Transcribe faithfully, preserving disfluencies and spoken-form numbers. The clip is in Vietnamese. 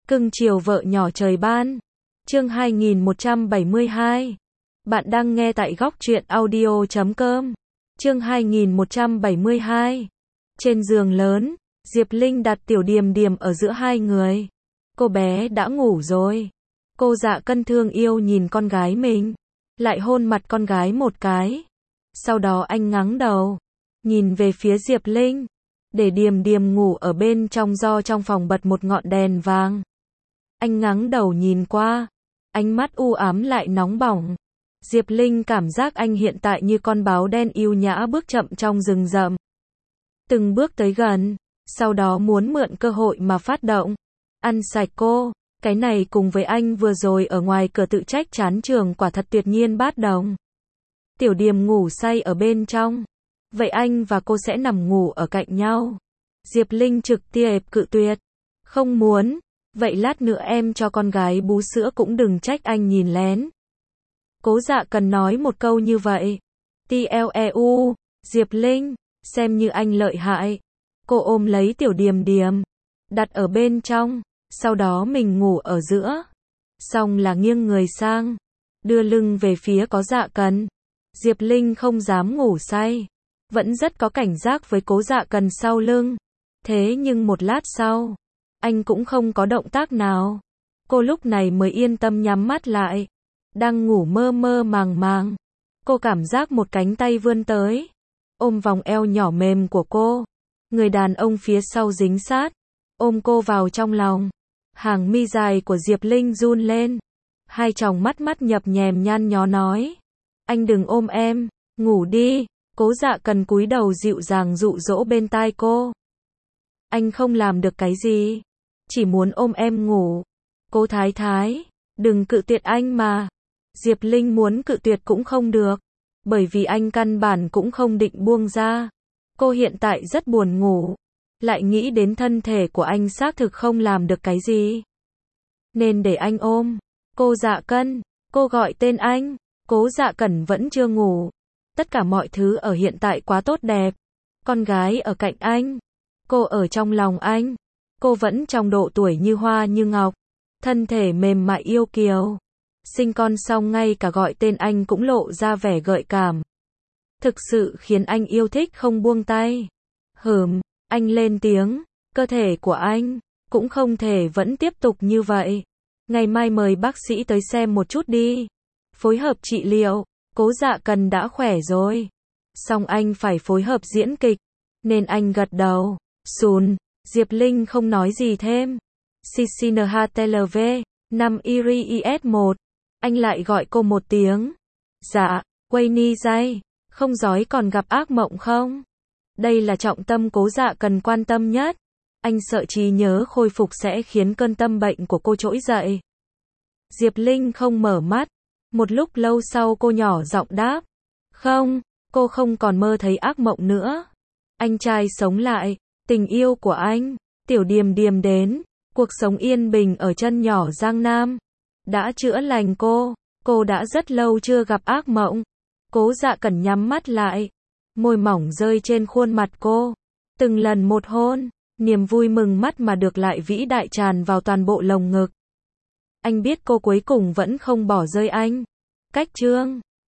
Cưng chiều vợ nhỏ trời ban. Chương hai nghìn một trăm bảy mươi hai. Bạn đang nghe tại góc truyện audio chấm com. Chương hai nghìn một trăm bảy mươi hai. Trên giường lớn, Diệp Linh đặt Tiểu Điềm Điềm ở giữa hai người. Cô bé đã ngủ rồi. Cô Dạ Cân thương yêu nhìn con gái mình, lại hôn mặt con gái một cái. Sau đó anh ngáng đầu, nhìn về phía Diệp Linh, để Điềm Điềm ngủ ở bên trong do trong phòng bật một ngọn đèn vàng. Anh ngáng đầu nhìn qua, ánh mắt u ám lại nóng bỏng. Diệp Linh cảm giác anh hiện tại như con báo đen yêu nhã bước chậm trong rừng rậm. Từng bước tới gần, sau đó muốn mượn cơ hội mà phát động. Ăn sạch cô, cái này cùng với anh vừa rồi ở ngoài cửa tự trách chán trường quả thật tuyệt nhiên bát đồng. Tiểu Điềm ngủ say ở bên trong. Vậy anh và cô sẽ nằm ngủ ở cạnh nhau. Diệp Linh trực tiếp cự tuyệt. Không muốn. Vậy lát nữa em cho con gái bú sữa cũng đừng trách anh nhìn lén. Cố Dạ Cần nói một câu như vậy. Tleu, Diệp Linh, xem như anh lợi hại. Cô ôm lấy Tiểu Điềm Điềm, đặt ở bên trong, sau đó mình ngủ ở giữa. Xong là nghiêng người sang, đưa lưng về phía Cố Dạ Cần. Diệp Linh không dám ngủ say, vẫn rất có cảnh giác với Cố Dạ Cần sau lưng. Thế nhưng một lát sau, anh cũng không có động tác nào. Cô lúc này mới yên tâm nhắm mắt lại. Đang ngủ mơ mơ màng màng, cô cảm giác một cánh tay vươn tới, ôm vòng eo nhỏ mềm của cô. Người đàn ông phía sau dính sát, ôm cô vào trong lòng. Hàng mi dài của Diệp Linh run lên. Hai tròng mắt mắt nhập nhèm nhăn nhó nói. Anh đừng ôm em, ngủ đi. Cố Dạ Cần cúi đầu dịu dàng dụ dỗ bên tai cô. Anh không làm được cái gì, chỉ muốn ôm em ngủ. Cố Thái Thái, đừng cự tuyệt anh mà. Diệp Linh muốn cự tuyệt cũng không được, bởi vì anh căn bản cũng không định buông ra. Cô hiện tại rất buồn ngủ, lại nghĩ đến thân thể của anh xác thực không làm được cái gì, nên để anh ôm. Cô Dạ Cân, cô gọi tên anh. Cố Dạ Cẩn vẫn chưa ngủ. Tất cả mọi thứ ở hiện tại quá tốt đẹp. Con gái ở cạnh anh, cô ở trong lòng anh, cô vẫn trong độ tuổi như hoa như ngọc, thân thể mềm mại yêu kiều. Sinh con xong ngay cả gọi tên anh cũng lộ ra vẻ gợi cảm, thực sự khiến anh yêu thích không buông tay. Hừm, anh lên tiếng, cơ thể của anh cũng không thể vẫn tiếp tục như vậy. Ngày mai mời bác sĩ tới xem một chút đi, phối hợp trị liệu. Cố Dạ Cần đã khỏe rồi, song anh phải phối hợp diễn kịch, nên anh gật đầu. Sùn, Diệp Linh không nói gì thêm. xê xê en hát tê lờ vê, năm i rờ i ét một. Anh lại gọi cô một tiếng. Dạ, Queenie dây, không giói còn gặp ác mộng không? Đây là trọng tâm Cố Dạ Cần quan tâm nhất. Anh sợ trí nhớ khôi phục sẽ khiến cơn tâm bệnh của cô trỗi dậy. Diệp Linh không mở mắt. Một lúc lâu sau cô nhỏ giọng đáp. Không, cô không còn mơ thấy ác mộng nữa. Anh trai sống lại, tình yêu của anh, Tiểu Điềm Điềm đến, cuộc sống yên bình ở chân nhỏ Giang Nam đã chữa lành cô. Cô đã rất lâu chưa gặp ác mộng. Cố Dạ Cẩn nhắm mắt lại, môi mỏng rơi trên khuôn mặt cô, từng lần một hôn. Niềm vui mừng mắt mà được lại vĩ đại tràn vào toàn bộ lồng ngực. Anh biết cô cuối cùng vẫn không bỏ rơi anh. Cách chương